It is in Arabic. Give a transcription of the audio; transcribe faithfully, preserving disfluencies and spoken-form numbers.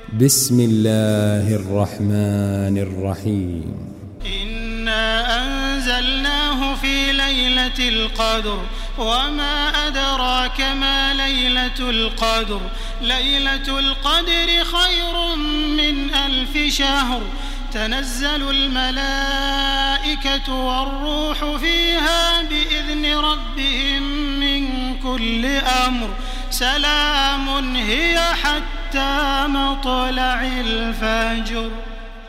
بسم الله الرحمن الرحيم إنا أنزلناه في ليلة القدر وما أدراك ما ليلة القدر ليلة القدر خير من ألف شهر تنزل الملائكة والروح فيها بإذن ربهم من كل أمر سلام هي حتى مطلع الفجر.